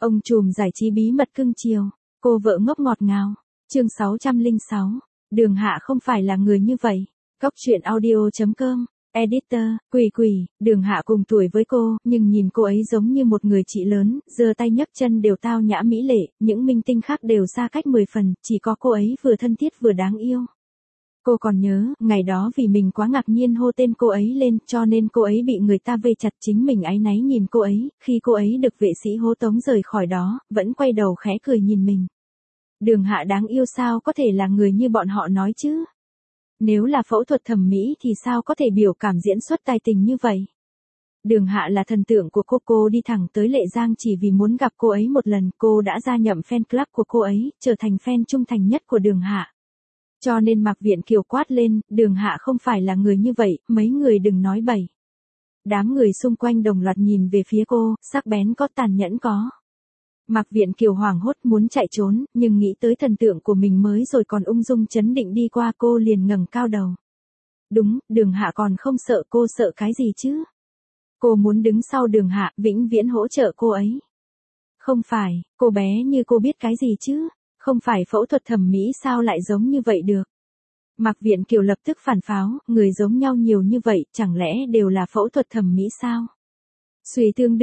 Ông trùm giải trí bí mật cưng chiều, cô vợ ngốc ngọt ngào. Chương 606. Đường Hạ không phải là người như vậy. Cóc truyện audio.com. Editor, Quỷ, Đường Hạ cùng tuổi với cô, nhưng nhìn cô ấy giống như một người chị lớn, giơ tay nhấc chân đều tao nhã mỹ lệ, những minh tinh khác đều xa cách 10 phần, chỉ có cô ấy vừa thân thiết vừa đáng yêu. Cô còn nhớ, ngày đó vì mình quá ngạc nhiên hô tên cô ấy lên, cho nên cô ấy bị người ta vây chặt, chính mình áy náy nhìn cô ấy, khi cô ấy được vệ sĩ hô tống rời khỏi đó, vẫn quay đầu khẽ cười nhìn mình. Đường Hạ đáng yêu sao có thể là người như bọn họ nói chứ? Nếu là phẫu thuật thẩm mỹ thì sao có thể biểu cảm diễn xuất tài tình như vậy? Đường Hạ là thần tượng của cô đi thẳng tới Lệ Giang chỉ vì muốn gặp cô ấy một lần, cô đã gia nhập fan club của cô ấy, trở thành fan trung thành nhất của Đường Hạ. Cho nên Mạc Viện Kiều quát lên, Đường Hạ không phải là người như vậy, mấy người đừng nói bậy. Đám người xung quanh đồng loạt nhìn về phía cô, sắc bén có tàn nhẫn có. Mạc Viện Kiều hoảng hốt muốn chạy trốn, nhưng nghĩ tới thần tượng của mình mới rồi còn ung dung chấn định đi qua cô liền ngẩng cao đầu. Đúng, Đường Hạ còn không sợ, cô sợ cái gì chứ? Cô muốn đứng sau Đường Hạ, vĩnh viễn hỗ trợ cô ấy. Không phải, cô bé như cô biết cái gì chứ? Không phải phẫu thuật thẩm mỹ sao lại giống như vậy được? Mạc Viện Kiều lập tức phản pháo, người giống nhau nhiều như vậy, chẳng lẽ đều là phẫu thuật thẩm mỹ sao? Xuy tương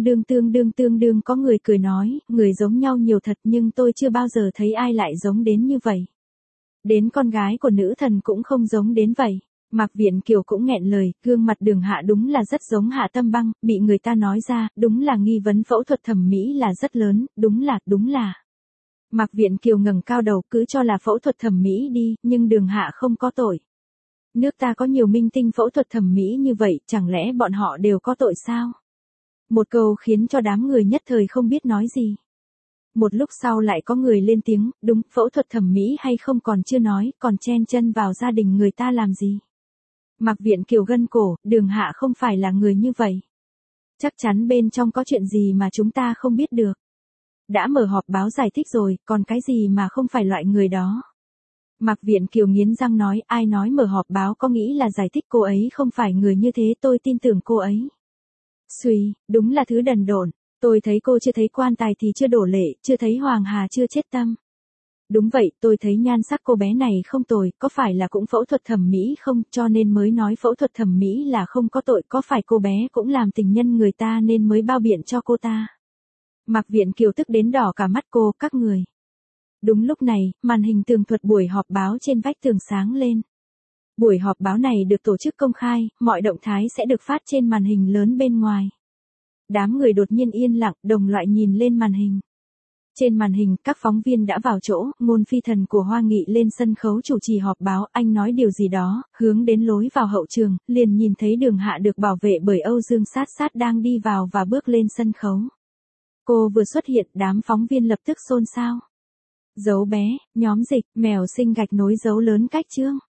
đương có người cười nói, người giống nhau nhiều thật nhưng tôi chưa bao giờ thấy ai lại giống đến như vậy. Đến con gái của nữ thần cũng không giống đến vậy. Mạc Viện Kiều cũng nghẹn lời, gương mặt Đường Hạ đúng là rất giống Hạ Tâm Băng, bị người ta nói ra, đúng là nghi vấn phẫu thuật thẩm mỹ là rất lớn, đúng là. Mạc Viện Kiều ngẩng cao đầu cứ cho là phẫu thuật thẩm mỹ đi, nhưng Đường Hạ không có tội. Nước ta có nhiều minh tinh phẫu thuật thẩm mỹ như vậy, chẳng lẽ bọn họ đều có tội sao? Một câu khiến cho đám người nhất thời không biết nói gì. Một lúc sau lại có người lên tiếng, đúng, phẫu thuật thẩm mỹ hay không còn chưa nói, còn chen chân vào gia đình người ta làm gì? Mạc Viện Kiều gân cổ, Đường Hạ không phải là người như vậy. Chắc chắn bên trong có chuyện gì mà chúng ta không biết được. Đã mở họp báo giải thích rồi, còn cái gì mà không phải loại người đó. Mạc Viện Kiều nghiến răng nói, ai nói mở họp báo có nghĩ là giải thích cô ấy không phải người như thế, tôi tin tưởng cô ấy. Xuy, đúng là thứ đần độn, tôi thấy cô chưa thấy quan tài thì chưa đổ lệ, chưa thấy Hoàng Hà chưa chết tâm. Đúng vậy, tôi thấy nhan sắc cô bé này không tồi, có phải là cũng phẫu thuật thẩm mỹ không, cho nên mới nói phẫu thuật thẩm mỹ là không có tội, có phải cô bé cũng làm tình nhân người ta nên mới bao biện cho cô ta. Mạc Viện Kiều tức đến đỏ cả mắt cô, các người. Đúng lúc này, màn hình tường thuật buổi họp báo trên vách tường sáng lên. Buổi họp báo này được tổ chức công khai, mọi động thái sẽ được phát trên màn hình lớn bên ngoài. Đám người đột nhiên yên lặng, đồng loạt nhìn lên màn hình. Trên màn hình, các phóng viên đã vào chỗ, Ngôn Phi Thần của Hoa Nghị lên sân khấu chủ trì họp báo, anh nói điều gì đó, hướng đến lối vào hậu trường, liền nhìn thấy Đường Hạ được bảo vệ bởi Âu Dương Sát đang đi vào và bước lên sân khấu. Cô vừa xuất hiện, đám phóng viên lập tức xôn xao. Dấu bé, nhóm dịch, mèo sinh gạch nối dấu lớn cách chương.